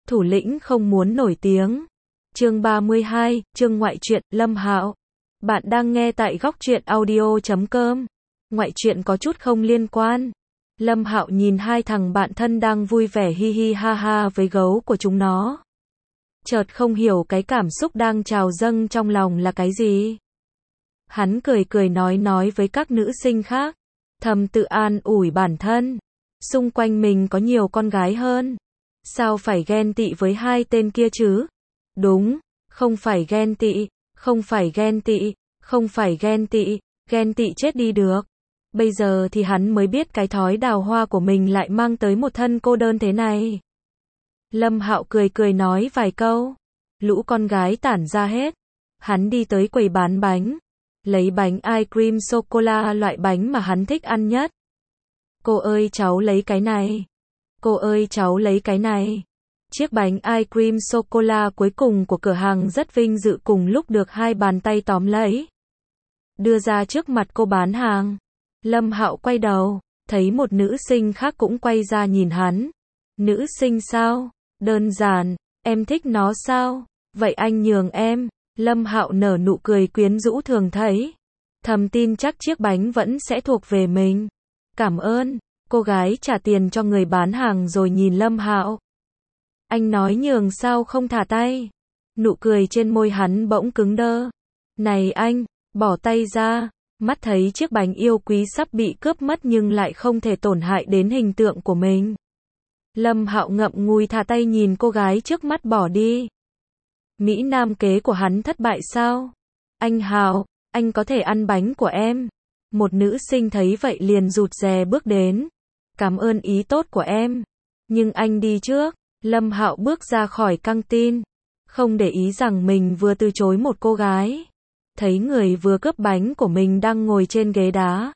Thủ lĩnh không muốn nổi tiếng. Chương 32, chương ngoại truyện, Lâm Hạo. Bạn đang nghe tại góc truyện audio.com. Ngoại truyện có chút không liên quan. Lâm Hạo nhìn hai thằng bạn thân đang vui vẻ hi hi ha ha với gấu của chúng nó. Chợt không hiểu cái cảm xúc đang trào dâng trong lòng là cái gì. Hắn cười cười nói với các nữ sinh khác, thầm tự an ủi bản thân. Xung quanh mình có nhiều con gái hơn. Sao phải ghen tị với hai tên kia chứ? Đúng, không phải ghen tị, không phải ghen tị, không phải ghen tị chết đi được. Bây giờ thì hắn mới biết cái thói đào hoa của mình lại mang tới một thân cô đơn thế này. Lâm Hạo cười cười nói vài câu. Lũ con gái tản ra hết. Hắn đi tới quầy bán bánh. Lấy bánh ice cream sô-cô-la, loại bánh mà hắn thích ăn nhất. Cô ơi cháu lấy cái này. Cô ơi cháu lấy cái này. Chiếc bánh ice cream sô-cô-la cuối cùng của cửa hàng rất vinh dự cùng lúc được hai bàn tay tóm lấy. Đưa ra trước mặt cô bán hàng. Lâm Hạo quay đầu, thấy một nữ sinh khác cũng quay ra nhìn hắn. Nữ sinh sao? Đơn giản, em thích nó sao? Vậy anh nhường em. Lâm Hạo nở nụ cười quyến rũ thường thấy. Thầm tin chắc chiếc bánh vẫn sẽ thuộc về mình. Cảm ơn. Cô gái trả tiền cho người bán hàng rồi nhìn Lâm Hạo. Anh nói nhường sao không thả tay. Nụ cười trên môi hắn bỗng cứng đơ. Này anh, bỏ tay ra. Mắt thấy chiếc bánh yêu quý sắp bị cướp mất nhưng lại không thể tổn hại đến hình tượng của mình. Lâm Hạo ngậm ngùi thả tay nhìn cô gái trước mắt bỏ đi. Mỹ Nam kế của hắn thất bại sao? Anh Hạo, anh có thể ăn bánh của em. Một nữ sinh thấy vậy liền rụt rè bước đến. Cảm ơn ý tốt của em. Nhưng anh đi trước. Lâm Hạo bước ra khỏi căng tin. Không để ý rằng mình vừa từ chối một cô gái. Thấy người vừa cướp bánh của mình đang ngồi trên ghế đá.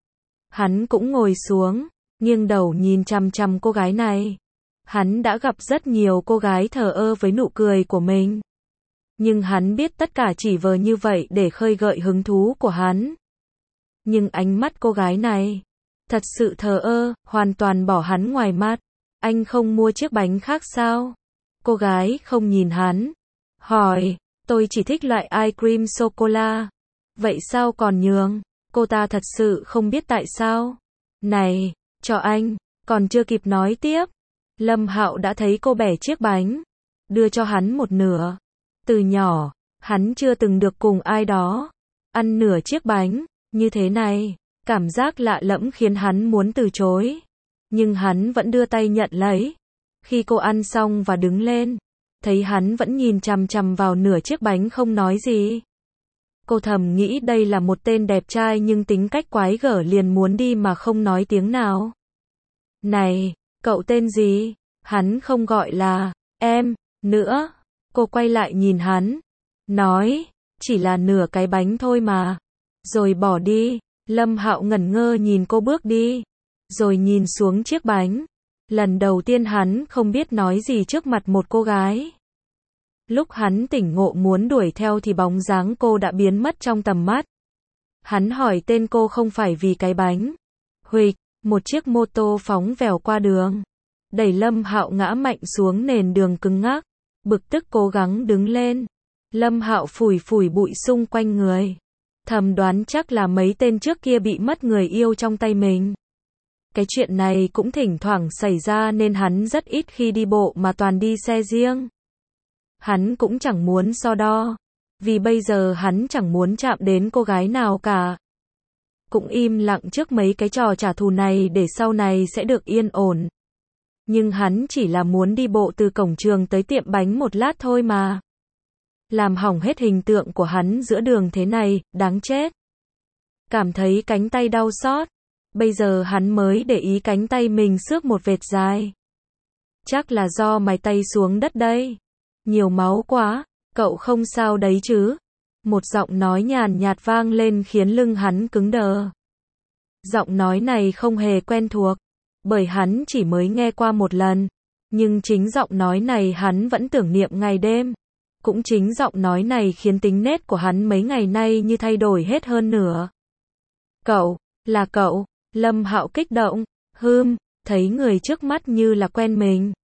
Hắn cũng ngồi xuống, nghiêng đầu nhìn chằm chằm cô gái này. Hắn đã gặp rất nhiều cô gái thờ ơ với nụ cười của mình. Nhưng hắn biết tất cả chỉ vờ như vậy để khơi gợi hứng thú của hắn. Nhưng ánh mắt cô gái này, thật sự thờ ơ, hoàn toàn bỏ hắn ngoài mắt. Anh không mua chiếc bánh khác sao? Cô gái không nhìn hắn. Hỏi, tôi chỉ thích loại ice cream sô-cô-la. Vậy sao còn nhường? Cô ta thật sự không biết tại sao. Này, cho anh. Còn chưa kịp nói tiếp. Lâm Hạo đã thấy cô bẻ chiếc bánh. Đưa cho hắn một nửa. Từ nhỏ, hắn chưa từng được cùng ai đó ăn nửa chiếc bánh như thế này. Cảm giác lạ lẫm khiến hắn muốn từ chối. Nhưng hắn vẫn đưa tay nhận lấy. Khi cô ăn xong và đứng lên, thấy hắn vẫn nhìn chằm chằm vào nửa chiếc bánh không nói gì. Cô thầm nghĩ đây là một tên đẹp trai nhưng tính cách quái gở liền muốn đi mà không nói tiếng nào. Này, cậu tên gì? Hắn không gọi là em nữa. Cô quay lại nhìn hắn. Nói, chỉ là nửa cái bánh thôi mà. Rồi bỏ đi. Lâm Hạo ngẩn ngơ nhìn cô bước đi. Rồi nhìn xuống chiếc bánh. Lần đầu tiên hắn không biết nói gì trước mặt một cô gái. Lúc hắn tỉnh ngộ muốn đuổi theo thì bóng dáng cô đã biến mất trong tầm mắt. Hắn hỏi tên cô không phải vì cái bánh. Huỵch, một chiếc mô tô phóng vèo qua đường. Đẩy Lâm Hạo ngã mạnh xuống nền đường cứng ngắc. Bực tức cố gắng đứng lên. Lâm Hạo phủi phủi bụi xung quanh người. Thầm đoán chắc là mấy tên trước kia bị mất người yêu trong tay mình. Cái chuyện này cũng thỉnh thoảng xảy ra nên hắn rất ít khi đi bộ mà toàn đi xe riêng. Hắn cũng chẳng muốn so đo. Vì bây giờ hắn chẳng muốn chạm đến cô gái nào cả. Cũng im lặng trước mấy cái trò trả thù này để sau này sẽ được yên ổn. Nhưng hắn chỉ là muốn đi bộ từ cổng trường tới tiệm bánh một lát thôi mà. Làm hỏng hết hình tượng của hắn giữa đường thế này, đáng chết. Cảm thấy cánh tay đau xót. Bây giờ hắn mới để ý cánh tay mình xước một vệt dài. Chắc là do mài tay xuống đất đây. Nhiều máu quá, cậu không sao đấy chứ? Một giọng nói nhàn nhạt vang lên khiến lưng hắn cứng đờ. Giọng nói này không hề quen thuộc, bởi hắn chỉ mới nghe qua một lần. Nhưng chính giọng nói này hắn vẫn tưởng niệm ngày đêm. Cũng chính giọng nói này khiến tính nết của hắn mấy ngày nay như thay đổi hết hơn nữa. Cậu, là cậu. Lâm Hạo kích động. Thấy người trước mắt như là quen mình.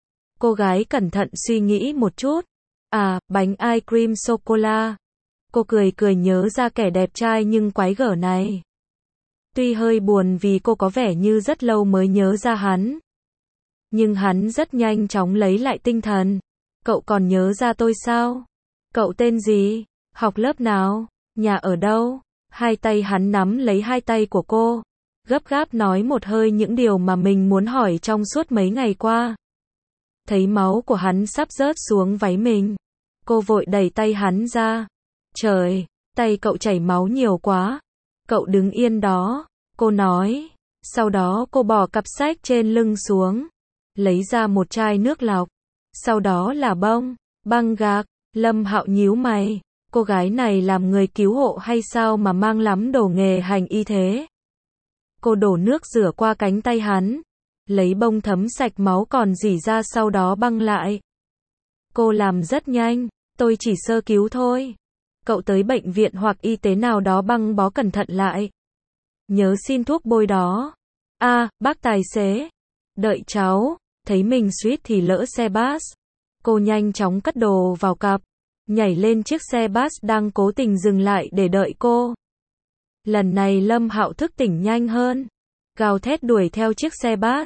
Cô gái cẩn thận suy nghĩ một chút. À, bánh ice cream sô-cô-la. Cô cười cười nhớ ra kẻ đẹp trai nhưng quái gở này. Tuy hơi buồn vì cô có vẻ như rất lâu mới nhớ ra hắn. Nhưng hắn rất nhanh chóng lấy lại tinh thần. Cậu còn nhớ ra tôi sao? Cậu tên gì? Học lớp nào? Nhà ở đâu? Hai tay hắn nắm lấy hai tay của cô. Gấp gáp nói một hơi những điều mà mình muốn hỏi trong suốt mấy ngày qua. Thấy máu của hắn sắp rớt xuống váy mình. Cô vội đẩy tay hắn ra. Trời, tay cậu chảy máu nhiều quá. Cậu đứng yên đó, cô nói. Sau đó cô bỏ cặp sách trên lưng xuống. Lấy ra một chai nước lọc. Sau đó là băng gạc. Lâm Hạo nhíu mày. Cô gái này làm người cứu hộ hay sao mà mang lắm đồ nghề hành y thế? Cô đổ nước rửa qua cánh tay hắn. Lấy bông thấm sạch máu còn rỉ ra sau đó băng lại. Cô làm rất nhanh, tôi chỉ sơ cứu thôi. Cậu tới bệnh viện hoặc y tế nào đó băng bó cẩn thận lại. Nhớ xin thuốc bôi đó. À, bác tài xế. Đợi cháu. Thấy mình suýt thì lỡ xe bus. Cô nhanh chóng cất đồ vào cặp. Nhảy lên chiếc xe bus đang cố tình dừng lại để đợi cô. Lần này Lâm Hạo thức tỉnh nhanh hơn. Gào thét đuổi theo chiếc xe bus.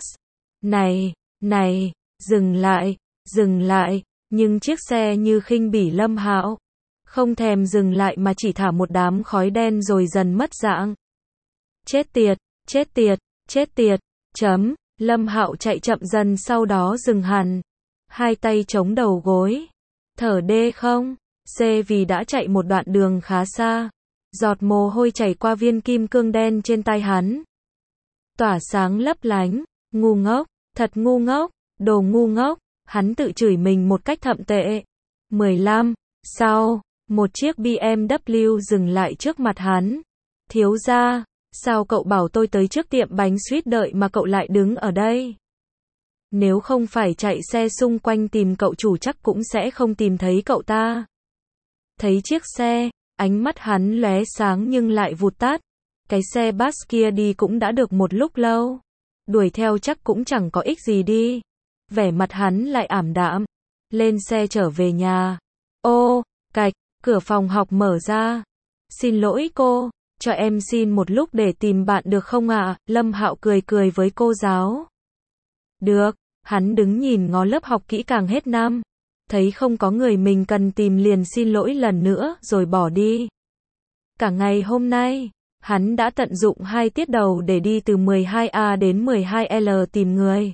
Này, dừng lại. Nhưng chiếc xe như khinh bỉ Lâm Hạo. Không thèm dừng lại mà chỉ thả một đám khói đen rồi dần mất dạng. Chết tiệt. Lâm Hạo chạy chậm dần sau đó dừng hẳn. Hai tay chống đầu gối. Thở đê không? C vì đã chạy một đoạn đường khá xa. Giọt mồ hôi chảy qua viên kim cương đen trên tay hắn. Tỏa sáng lấp lánh. Ngu ngốc, thật ngu ngốc, đồ ngu ngốc. Hắn tự chửi mình một cách thậm tệ. 15. Sau, một chiếc BMW dừng lại trước mặt hắn. Thiếu gia, sao cậu bảo tôi tới trước tiệm bánh suýt đợi mà cậu lại đứng ở đây? Nếu không phải chạy xe xung quanh tìm cậu chủ chắc cũng sẽ không tìm thấy cậu ta. Thấy chiếc xe, ánh mắt hắn lóe sáng nhưng lại vụt tắt. Cái xe bus kia đi cũng đã được một lúc lâu. Đuổi theo chắc cũng chẳng có ích gì đi. Vẻ mặt hắn lại ảm đạm. Lên xe trở về nhà. Ô, cạch, cửa phòng học mở ra. Xin lỗi cô, cho em xin một lúc để tìm bạn được không ạ? Lâm Hạo cười cười với cô giáo. Được, hắn đứng nhìn ngó lớp học kỹ càng hết năm. Thấy không có người mình cần tìm liền xin lỗi lần nữa rồi bỏ đi. Cả ngày hôm nay, hắn đã tận dụng 2 tiết đầu để đi từ 12A đến 12L tìm người.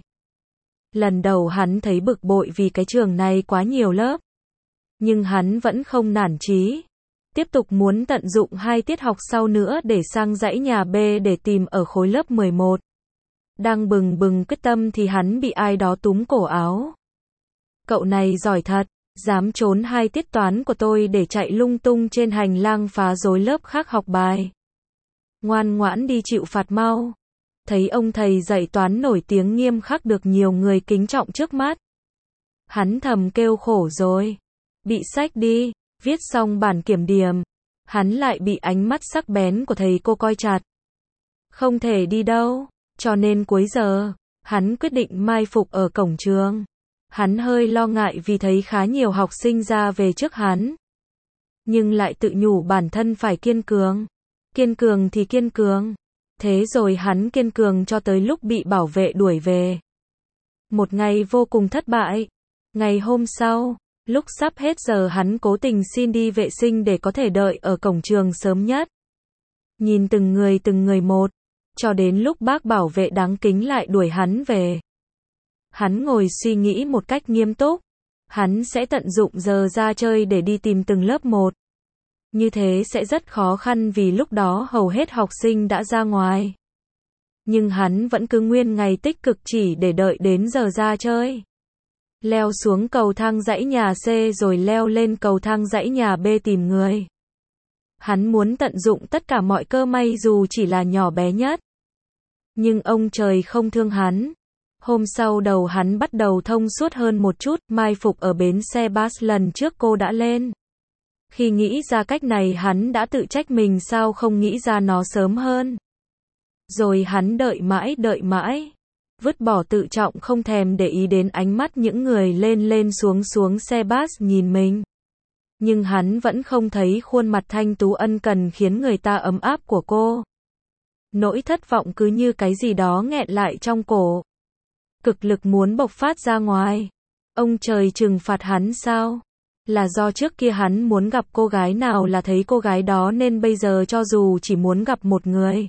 Lần đầu hắn thấy bực bội vì cái trường này quá nhiều lớp. Nhưng hắn vẫn không nản chí. Tiếp tục muốn tận dụng 2 tiết học sau nữa để sang dãy nhà B để tìm ở khối lớp 11. Đang bừng bừng quyết tâm thì hắn bị ai đó túm cổ áo. Cậu này giỏi thật, dám trốn 2 tiết toán của tôi để chạy lung tung trên hành lang phá rối lớp khác học bài. Ngoan ngoãn đi chịu phạt mau. Thấy ông thầy dạy toán nổi tiếng nghiêm khắc được nhiều người kính trọng trước mắt. Hắn thầm kêu khổ rồi. Bị sách đi, viết xong bản kiểm điểm. Hắn lại bị ánh mắt sắc bén của thầy cô coi chặt. Không thể đi đâu, cho nên cuối giờ, hắn quyết định mai phục ở cổng trường. Hắn hơi lo ngại vì thấy khá nhiều học sinh ra về trước hắn. Nhưng lại tự nhủ bản thân phải kiên cường. Kiên cường thì kiên cường. Thế rồi hắn kiên cường cho tới lúc bị bảo vệ đuổi về. Một ngày vô cùng thất bại. Ngày hôm sau, lúc sắp hết giờ hắn cố tình xin đi vệ sinh để có thể đợi ở cổng trường sớm nhất. Nhìn từng người một, cho đến lúc bác bảo vệ đáng kính lại đuổi hắn về. Hắn ngồi suy nghĩ một cách nghiêm túc. Hắn sẽ tận dụng giờ ra chơi để đi tìm từng lớp một. Như thế sẽ rất khó khăn vì lúc đó hầu hết học sinh đã ra ngoài. Nhưng hắn vẫn cứ nguyên ngày tích cực chỉ để đợi đến giờ ra chơi. Leo xuống cầu thang dãy nhà C rồi leo lên cầu thang dãy nhà B tìm người. Hắn muốn tận dụng tất cả mọi cơ may dù chỉ là nhỏ bé nhất. Nhưng ông trời không thương hắn. Hôm sau đầu hắn bắt đầu thông suốt hơn một chút, mai phục ở bến xe bus lần trước cô đã lên. Khi nghĩ ra cách này hắn đã tự trách mình sao không nghĩ ra nó sớm hơn. Rồi hắn đợi mãi. vứt bỏ tự trọng không thèm để ý đến ánh mắt những người lên lên xuống xuống xe bus nhìn mình. Nhưng hắn vẫn không thấy khuôn mặt thanh tú ân cần khiến người ta ấm áp của cô. Nỗi thất vọng cứ như cái gì đó nghẹn lại trong cổ. Cực lực muốn bộc phát ra ngoài. Ông trời trừng phạt hắn sao? Là do trước kia hắn muốn gặp cô gái nào là thấy cô gái đó nên bây giờ cho dù chỉ muốn gặp một người,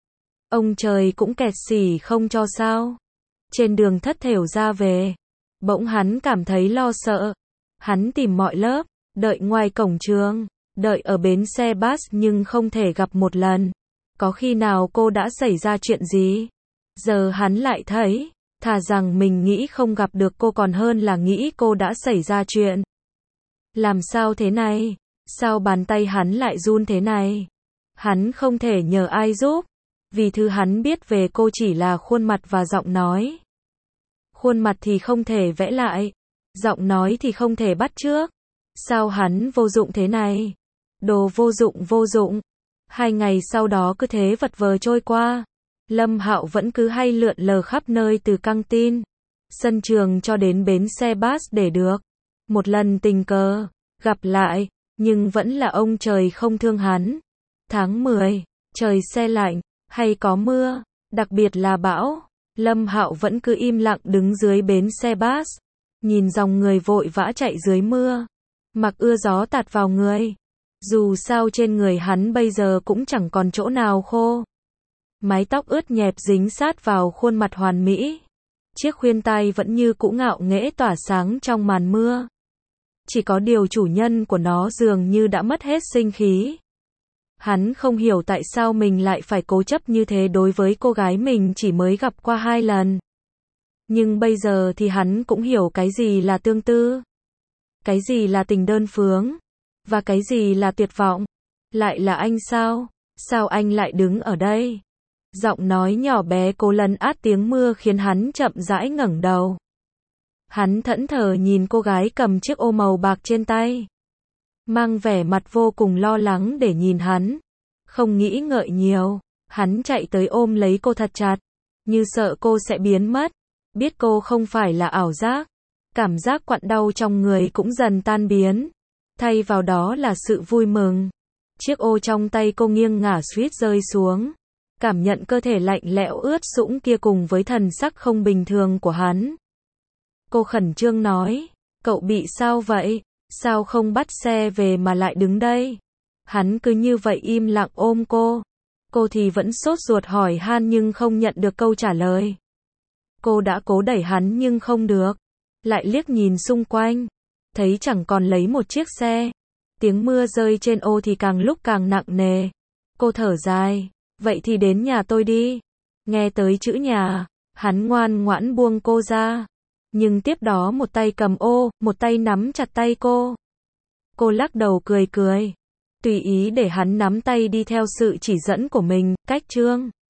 ông trời cũng kẹt xỉ không cho sao? Trên đường thất thểu ra về, bỗng hắn cảm thấy lo sợ. Hắn tìm mọi lớp, đợi ngoài cổng trường, đợi ở bến xe bus nhưng không thể gặp một lần. Có khi nào cô đã xảy ra chuyện gì? Giờ hắn lại thấy, thà rằng mình nghĩ không gặp được cô còn hơn là nghĩ cô đã xảy ra chuyện. Làm sao thế này? Sao bàn tay hắn lại run thế này? Hắn không thể nhờ ai giúp, vì thứ hắn biết về cô chỉ là khuôn mặt và giọng nói. Khuôn mặt thì không thể vẽ lại, giọng nói thì không thể bắt chước. Sao hắn vô dụng thế này? Đồ vô dụng vô dụng. 2 ngày sau đó cứ thế vật vờ trôi qua. Lâm Hạo vẫn cứ hay lượn lờ khắp nơi từ căng tin, sân trường cho đến bến xe bus để được. Một lần tình cờ gặp lại, nhưng vẫn là ông trời không thương hắn. Tháng 10, trời se lạnh, hay có mưa, đặc biệt là bão. Lâm Hạo vẫn cứ im lặng đứng dưới bến xe bus, nhìn dòng người vội vã chạy dưới mưa, mặc ưa gió tạt vào người. Dù sao trên người hắn bây giờ cũng chẳng còn chỗ nào khô. Mái tóc ướt nhẹp dính sát vào khuôn mặt hoàn mỹ. Chiếc khuyên tai vẫn như cũ ngạo nghễ tỏa sáng trong màn mưa. Chỉ có điều chủ nhân của nó dường như đã mất hết sinh khí. Hắn không hiểu tại sao mình lại phải cố chấp như thế đối với cô gái mình chỉ mới gặp qua 2 lần. Nhưng bây giờ thì hắn cũng hiểu cái gì là tương tư, cái gì là tình đơn phương, và cái gì là tuyệt vọng. Lại là anh sao? Sao anh lại đứng ở đây? Giọng nói nhỏ bé cố lấn át tiếng mưa khiến hắn chậm rãi ngẩng đầu. Hắn thẫn thờ nhìn cô gái cầm chiếc ô màu bạc trên tay, mang vẻ mặt vô cùng lo lắng để nhìn hắn. Không nghĩ ngợi nhiều, hắn chạy tới ôm lấy cô thật chặt, như sợ cô sẽ biến mất. Biết cô không phải là ảo giác, cảm giác quặn đau trong người cũng dần tan biến, thay vào đó là sự vui mừng. Chiếc ô trong tay cô nghiêng ngả suýt rơi xuống, cảm nhận cơ thể lạnh lẽo ướt sũng kia cùng với thần sắc không bình thường của hắn. Cô khẩn trương nói, cậu bị sao vậy? Sao không bắt xe về mà lại đứng đây? Hắn cứ như vậy im lặng ôm cô. Cô thì vẫn sốt ruột hỏi han nhưng không nhận được câu trả lời. Cô đã cố đẩy hắn nhưng không được. Lại liếc nhìn xung quanh, thấy chẳng còn lấy một chiếc xe. Tiếng mưa rơi trên ô thì càng lúc càng nặng nề. Cô thở dài, vậy thì đến nhà tôi đi. Nghe tới chữ nhà, hắn ngoan ngoãn buông cô ra. Nhưng tiếp đó một tay cầm ô, một tay nắm chặt tay cô. Cô lắc đầu cười cười, tùy ý để hắn nắm tay đi theo sự chỉ dẫn của mình. Cách chương